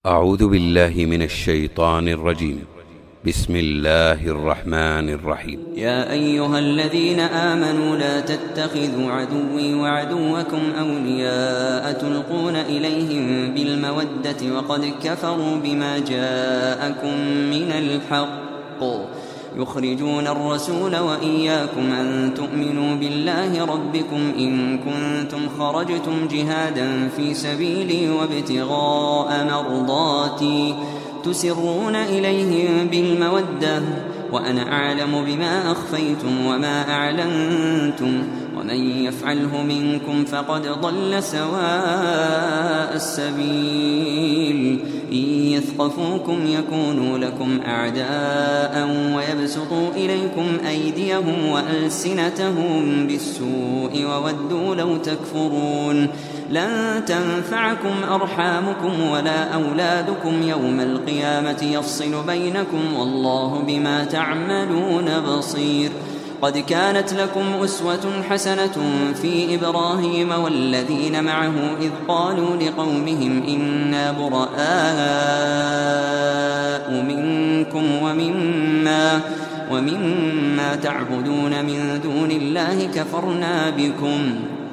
أعوذ بالله من الشيطان الرجيم. بسم الله الرحمن الرحيم. يا أيها الذين آمنوا لا تتخذوا عدوي وعدوكم أولياء تلقون إليهم بالمودة وقد كفروا بما جاءكم من الحق يخرجون الرسول وإياكم أن تؤمنوا بالله ربكم إن كنتم خرجتم جهادا في سبيلي وابتغاء مرضاتي تسرون إليهم بالمودة وأنا أعلم بما أخفيتم وما أعلنتم ومن يفعله منكم فقد ضل سواء السبيل إن يثقفوكم يكونوا لكم أعداء ويبسطوا إليكم أيديهم وألسنتهم بالسوء وودوا لو تكفرون لن تنفعكم أرحامكم ولا أولادكم يوم القيامة يفصل بينكم والله بما تعملون بصير. قد كانت لكم أسوة حسنة في إبراهيم والذين معه إذ قالوا لقومهم إنا براء منكم ومما تعبدون من دون الله كفرنا بكم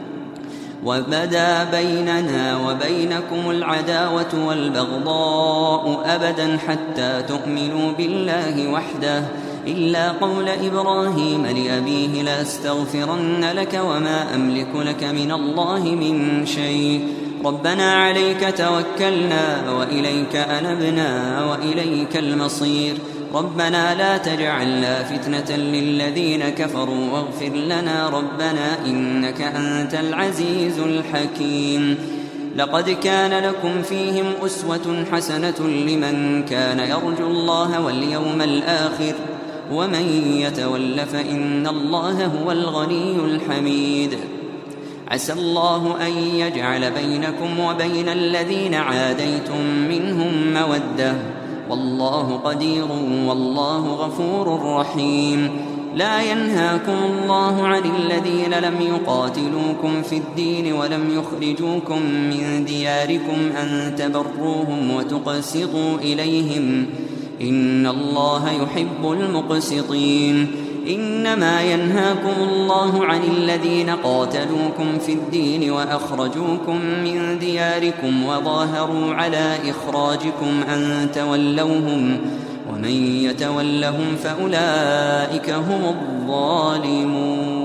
وبدا بيننا وبينكم العداوة والبغضاء أبدا حتى تؤمنوا بالله وحده إلا قول إبراهيم لأبيه لأستغفرن لك وما أملك لك من الله من شيء ربنا عليك توكلنا وإليك أنبنا وإليك المصير ربنا لا تجعلنا فتنة للذين كفروا واغفر لنا ربنا إنك أنت العزيز الحكيم. لقد كان لكم فيهم أسوة حسنة لمن كان يرجو الله واليوم الآخر ومن يتول فإن الله هو الغني الحميد. عسى الله أن يجعل بينكم وبين الذين عاديتم منهم مودة والله قدير والله غفور رحيم. لا ينهاكم الله عن الذين لم يقاتلوكم في الدين ولم يخرجوكم من دياركم أن تبروهم وتقسطوا إليهم إن الله يحب المقسطين. إنما ينهاكم الله عن الذين قاتلوكم في الدين وأخرجوكم من دياركم وظاهروا على إخراجكم أن تولوهم ومن يتولهم فأولئك هم الظالمون.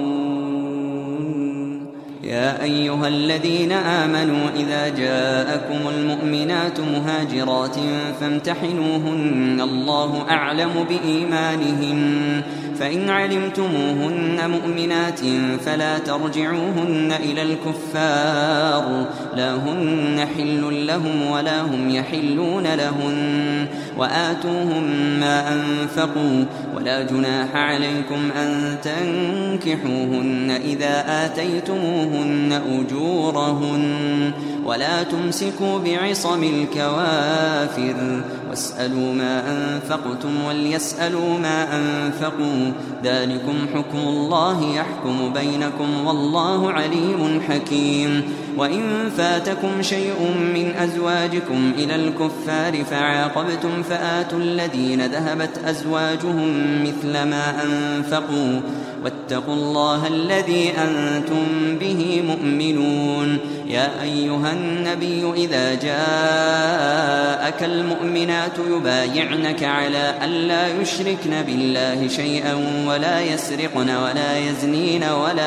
يا أيها الذين آمنوا إذا جاءكم المؤمنات مهاجرات فامتحنوهن الله أعلم بإيمانهن فإن علمتموهن مؤمنات فلا ترجعوهن إلى الكفار لا هن حل لهم ولا هم يحلون لهن وآتوهم ما أنفقوا ولا جناح عليكم أن تنكحوهن إذا آتيتموهن أجورهن ولا تمسكوا بعصم الكوافر واسألوا ما أنفقتم وليسألوا ما أنفقوا ذلكم حكم الله يحكم بينكم والله عليم حكيم. وإن فاتكم شيء من أزواجكم إلى الكفار فعاقبتم فآتوا الذين ذهبت أزواجهم مثل ما أنفقوا واتقوا الله الذي أنتم به مؤمنون. يا أيها النبي إذا جاءك المؤمنات يبايعنك على ألا يشركن بالله شيئا ولا يسرقن ولا يزنين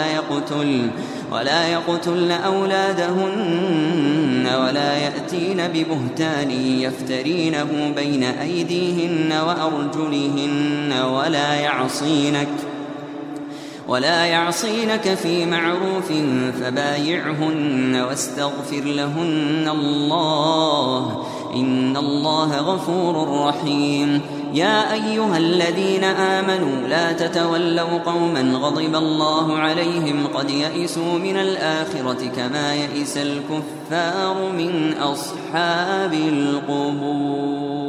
ولا يقتلن أولادهن ولا يأتين ببهتان يفترينه بين أيديهن وأرجلهن ولا يعصينك في معروف فبايعهن واستغفر لهن الله إن الله غفور رحيم. يا أيها الذين آمنوا لا تتولوا قوما غضب الله عليهم قد يئسوا من الآخرة كما يئس الكفار من أصحاب القبور.